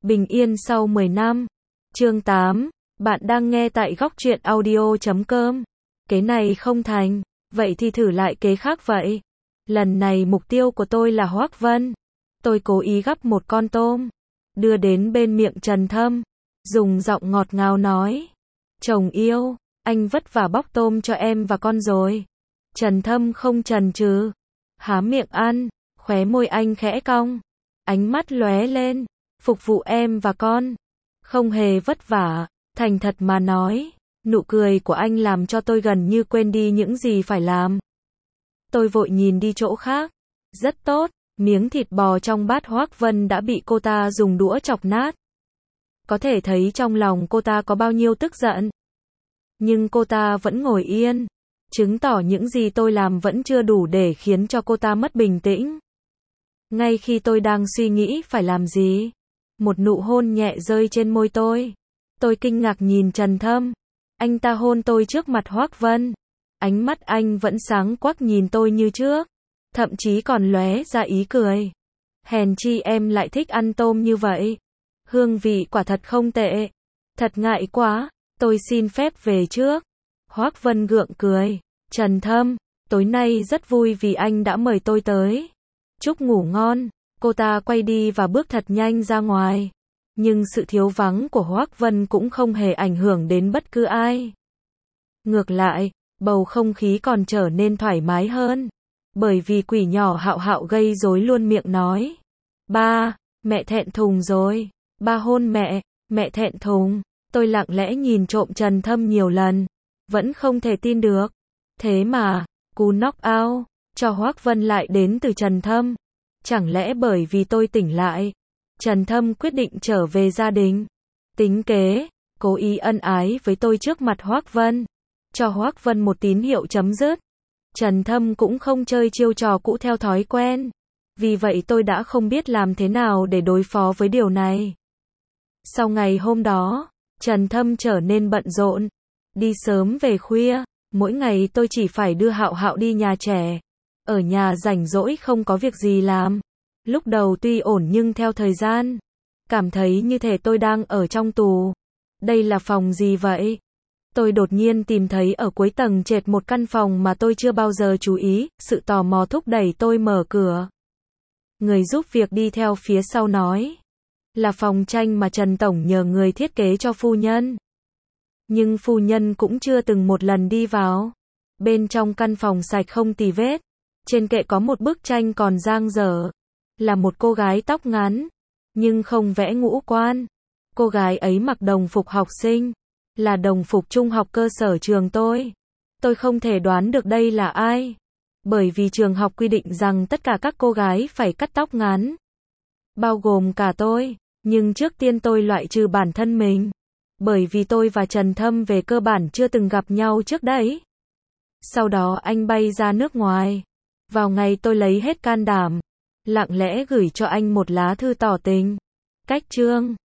Bình yên sau 10 năm. Chương 8. Bạn đang nghe tại góc truyện audio.com. Kế này không thành, vậy thì thử lại kế khác vậy. Lần này mục tiêu của tôi là Hoác Vân. Tôi cố ý gắp một con tôm, đưa đến bên miệng Trần Thâm, dùng giọng ngọt ngào nói: "Chồng yêu, anh vất vả bóc tôm cho em và con rồi." Trần Thâm không chần chừ, há miệng ăn, khóe môi anh khẽ cong, ánh mắt lóe lên: "Phục vụ em và con, không hề vất vả." Thành thật mà nói, nụ cười của anh làm cho tôi gần như quên đi những gì phải làm. Tôi vội nhìn đi chỗ khác. Rất tốt, miếng thịt bò trong bát Hoác Vân đã bị cô ta dùng đũa chọc nát. Có thể thấy trong lòng cô ta có bao nhiêu tức giận. Nhưng cô ta vẫn ngồi yên, chứng tỏ những gì tôi làm vẫn chưa đủ để khiến cho cô ta mất bình tĩnh. Ngay khi tôi đang suy nghĩ phải làm gì, một nụ hôn nhẹ rơi trên môi tôi. Tôi kinh ngạc nhìn Trần Thâm. Anh ta hôn tôi trước mặt Hoác Vân. Ánh mắt anh vẫn sáng quắc nhìn tôi như trước, thậm chí còn lóe ra ý cười. Hèn chi em lại thích ăn tôm như vậy. Hương vị quả thật không tệ. Thật ngại quá, tôi xin phép về trước. Hoác Vân gượng cười. Trần Thâm, tối nay rất vui vì anh đã mời tôi tới. Chúc ngủ ngon. Cô ta quay đi và bước thật nhanh ra ngoài. Nhưng sự thiếu vắng của Hoác Vân cũng không hề ảnh hưởng đến bất cứ ai. Ngược lại, bầu không khí còn trở nên thoải mái hơn. Bởi vì quỷ nhỏ Hạo Hạo gây rối luôn miệng nói: "Ba, mẹ thẹn thùng rồi. Ba hôn mẹ, mẹ thẹn thùng." Tôi lặng lẽ nhìn trộm Trần Thâm nhiều lần, vẫn không thể tin được. Thế mà, cú knock out cho Hoác Vân lại đến từ Trần Thâm. Chẳng lẽ bởi vì tôi tỉnh lại, Trần Thâm quyết định trở về gia đình, tính kế, cố ý ân ái với tôi trước mặt Hoác Vân, cho Hoác Vân một tín hiệu chấm dứt. Trần Thâm cũng không chơi chiêu trò cũ theo thói quen. Vì vậy tôi đã không biết làm thế nào để đối phó với điều này. Sau ngày hôm đó, Trần Thâm trở nên bận rộn, đi sớm về khuya. Mỗi ngày tôi chỉ phải đưa Hạo Hạo đi nhà trẻ. Ở nhà rảnh rỗi không có việc gì làm. Lúc đầu tuy ổn nhưng theo thời gian, cảm thấy như thể tôi đang ở trong tù. Đây là phòng gì vậy? Tôi đột nhiên tìm thấy ở cuối tầng trệt một căn phòng mà tôi chưa bao giờ chú ý. Sự tò mò thúc đẩy tôi mở cửa. Người giúp việc đi theo phía sau nói: "Là phòng tranh mà Trần Tổng nhờ người thiết kế cho phu nhân." Nhưng phu nhân cũng chưa từng một lần đi vào. Bên trong căn phòng sạch không tì vết. Trên kệ có một bức tranh còn dang dở. Là một cô gái tóc ngắn, nhưng không vẽ ngũ quan. Cô gái ấy mặc đồng phục học sinh, là đồng phục trung học cơ sở trường tôi. Tôi không thể đoán được đây là ai, bởi vì trường học quy định rằng tất cả các cô gái phải cắt tóc ngắn, bao gồm cả tôi. Nhưng trước tiên tôi loại trừ bản thân mình, bởi vì tôi và Trần Thâm về cơ bản chưa từng gặp nhau trước đấy. Sau đó anh bay ra nước ngoài. Vào ngày tôi lấy hết can đảm, lặng lẽ gửi cho anh một lá thư tỏ tình. Cách chương